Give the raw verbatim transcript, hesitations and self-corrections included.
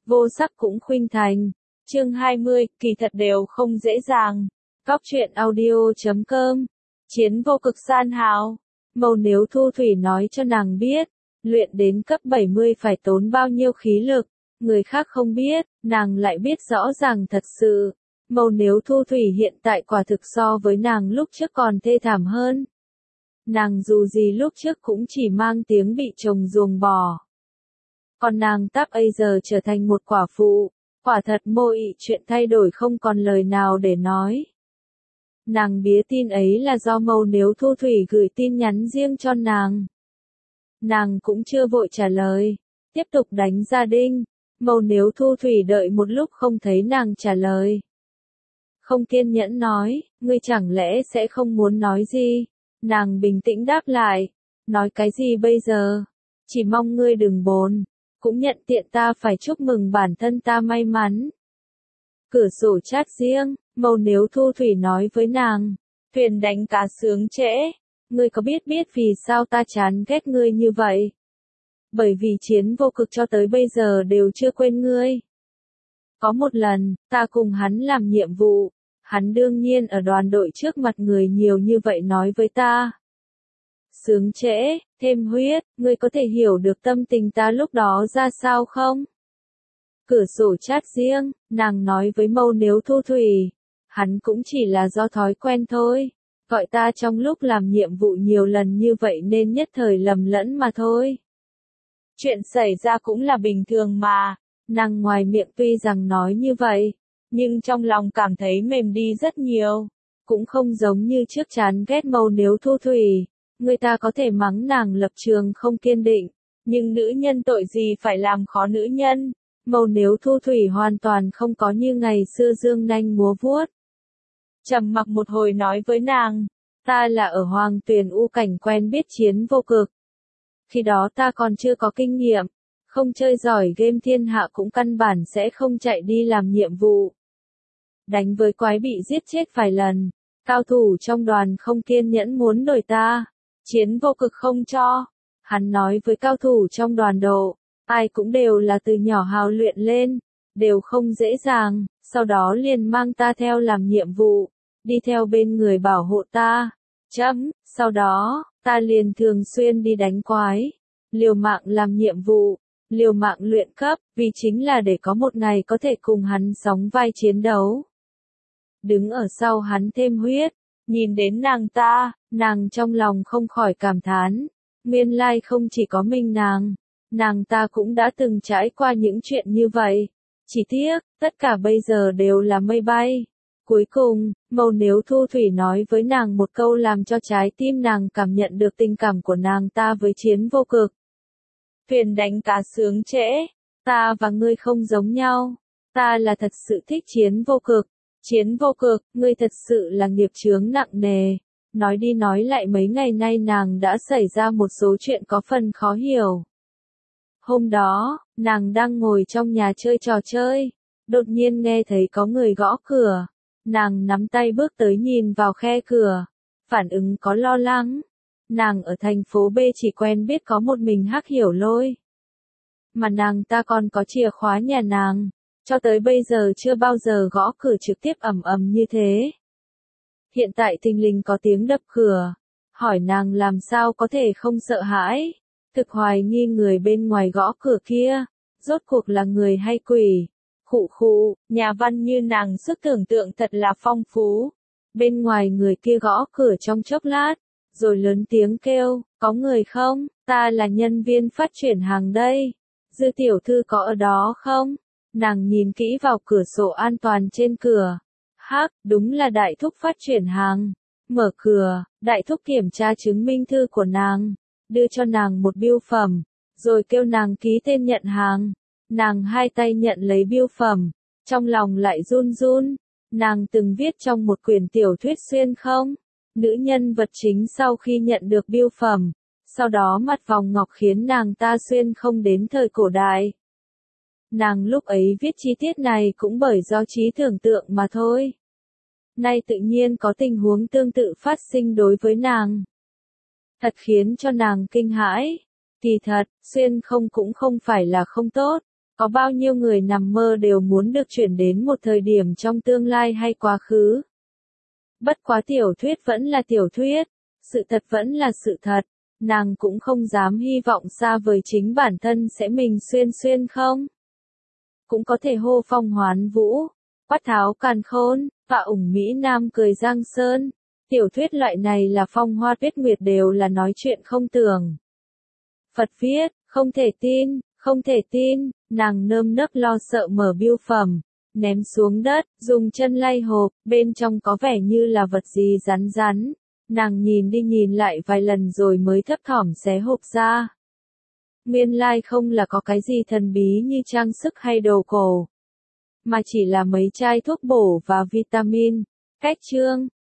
vô sắc cũng khuynh thành. Chương hai mươi, kỳ thật đều không dễ dàng. Góc truyện audio chấm com. Chiến vô cực san hào. Mâu nếu Thu Thủy nói cho nàng biết, luyện đến cấp bảy mươi phải tốn bao nhiêu khí lực, người khác không biết, nàng lại biết rõ ràng thật sự. Mâu nếu Thu Thủy hiện tại quả thực so với nàng lúc trước còn thê thảm hơn. Nàng dù gì lúc trước cũng chỉ mang tiếng bị chồng ruồng bỏ. Còn nàng Táp bây giờ trở thành một quả phụ, quả thật môi chuyện thay đổi không còn lời nào để nói. Nàng bía tin ấy là do Mâu nếu Thu Thủy gửi tin nhắn riêng cho nàng. Nàng cũng chưa vội trả lời, tiếp tục đánh gia đinh. Mâu nếu Thu Thủy đợi một lúc không thấy nàng trả lời. Không kiên nhẫn nói, ngươi chẳng lẽ sẽ không muốn nói gì? Nàng bình tĩnh đáp lại, nói cái gì bây giờ? Chỉ mong ngươi đừng bồn, cũng nhận tiện ta phải chúc mừng bản thân ta may mắn. Cửa sổ chat riêng, Mâu nếu Thu Thủy nói với nàng, thuyền đánh cá sướng trễ, ngươi có biết biết vì sao ta chán ghét ngươi như vậy? Bởi vì Chiến vô cực cho tới bây giờ đều chưa quên ngươi. Có một lần, ta cùng hắn làm nhiệm vụ, hắn đương nhiên ở đoàn đội trước mặt người nhiều như vậy nói với ta. Sướng trễ, thêm huyết, ngươi có thể hiểu được tâm tình ta lúc đó ra sao không? Cửa sổ chat riêng, nàng nói với Mâu nếu Thu Thủy, hắn cũng chỉ là do thói quen thôi, gọi ta trong lúc làm nhiệm vụ nhiều lần như vậy nên nhất thời lầm lẫn mà thôi. Chuyện xảy ra cũng là bình thường mà, nàng ngoài miệng tuy rằng nói như vậy, nhưng trong lòng cảm thấy mềm đi rất nhiều, cũng không giống như trước chán ghét Mâu nếu Thu Thủy, người ta có thể mắng nàng lập trường không kiên định, nhưng nữ nhân tội gì phải làm khó nữ nhân. Mâu nếu Thu Thủy hoàn toàn không có như ngày xưa dương nanh múa vuốt. Trầm mặc một hồi nói với nàng, ta là ở Hoàng Tuyền U Cảnh quen biết Chiến vô cực. Khi đó ta còn chưa có kinh nghiệm, không chơi giỏi game thiên hạ cũng căn bản sẽ không chạy đi làm nhiệm vụ. Đánh với quái bị giết chết vài lần, cao thủ trong đoàn không kiên nhẫn muốn đổi ta, Chiến vô cực không cho. Hắn nói với cao thủ trong đoàn độ, ai cũng đều là từ nhỏ hào luyện lên, đều không dễ dàng, sau đó liền mang ta theo làm nhiệm vụ, đi theo bên người bảo hộ ta. Chấm, sau đó, ta liền thường xuyên đi đánh quái, liều mạng làm nhiệm vụ, liều mạng luyện cấp, vì chính là để có một ngày có thể cùng hắn sóng vai chiến đấu. Đứng ở sau hắn thêm huyết, nhìn đến nàng ta, nàng trong lòng không khỏi cảm thán, nguyên lai không chỉ có mình nàng, nàng ta cũng đã từng trải qua những chuyện như vậy. Chỉ tiếc, tất cả bây giờ đều là mây bay. Cuối cùng, Mâu nếu Thu Thủy nói với nàng một câu làm cho trái tim nàng cảm nhận được tình cảm của nàng ta với Chiến vô cực. Thuyền đánh cá sướng trễ, ta và ngươi không giống nhau, ta là thật sự thích Chiến vô cực. Chiến vô cực, ngươi thật sự là nghiệp chướng nặng nề. Nói đi nói lại mấy ngày nay nàng đã xảy ra một số chuyện có phần khó hiểu. Hôm đó, nàng đang ngồi trong nhà chơi trò chơi, đột nhiên nghe thấy có người gõ cửa. Nàng nắm tay bước tới nhìn vào khe cửa, phản ứng có lo lắng. Nàng ở thành phố B chỉ quen biết có một mình Hắc Hiểu Lôi. Mà nàng ta còn có chìa khóa nhà nàng, cho tới bây giờ chưa bao giờ gõ cửa trực tiếp ầm ầm như thế. Hiện tại thình lình có tiếng đập cửa, hỏi nàng làm sao có thể không sợ hãi, thực hoài nghi người bên ngoài gõ cửa kia, rốt cuộc là người hay quỷ. Khụ khụ, nhà văn như nàng sức tưởng tượng thật là phong phú. Bên ngoài người kia gõ cửa trong chốc lát, rồi lớn tiếng kêu, có người không, ta là nhân viên phát triển hàng đây. Dư tiểu thư có ở đó không? Nàng nhìn kỹ vào cửa sổ an toàn trên cửa. Hắc, đúng là đại thúc phát triển hàng. Mở cửa, đại thúc kiểm tra chứng minh thư của nàng, đưa cho nàng một bưu phẩm, rồi kêu nàng ký tên nhận hàng. Nàng hai tay nhận lấy bưu phẩm, trong lòng lại run run. Nàng từng viết trong một quyển tiểu thuyết xuyên không? Nữ nhân vật chính sau khi nhận được bưu phẩm, sau đó mặt vòng ngọc khiến nàng ta xuyên không đến thời cổ đại. Nàng lúc ấy viết chi tiết này cũng bởi do trí tưởng tượng mà thôi. Nay tự nhiên có tình huống tương tự phát sinh đối với nàng. Thật khiến cho nàng kinh hãi. Kỳ thật, xuyên không cũng không phải là không tốt. Có bao nhiêu người nằm mơ đều muốn được chuyển đến một thời điểm trong tương lai hay quá khứ. Bất quá tiểu thuyết vẫn là tiểu thuyết, sự thật vẫn là sự thật, nàng cũng không dám hy vọng xa vời chính bản thân sẽ mình xuyên xuyên không. Cũng có thể hô phong hoán vũ, quát tháo càn khôn, và ủng Mỹ Nam cười giang sơn. Tiểu thuyết loại này là phong hoa tuyết nguyệt đều là nói chuyện không tưởng. Phật viết, không thể tin, không thể tin, nàng nơm nớp lo sợ mở bưu phẩm, ném xuống đất, dùng chân lay hộp, bên trong có vẻ như là vật gì rắn rắn. Nàng nhìn đi nhìn lại vài lần rồi mới thấp thỏm xé hộp ra. Nguyên lai không là có cái gì thần bí như trang sức hay đồ cổ, mà chỉ là mấy chai thuốc bổ và vitamin. Cách chương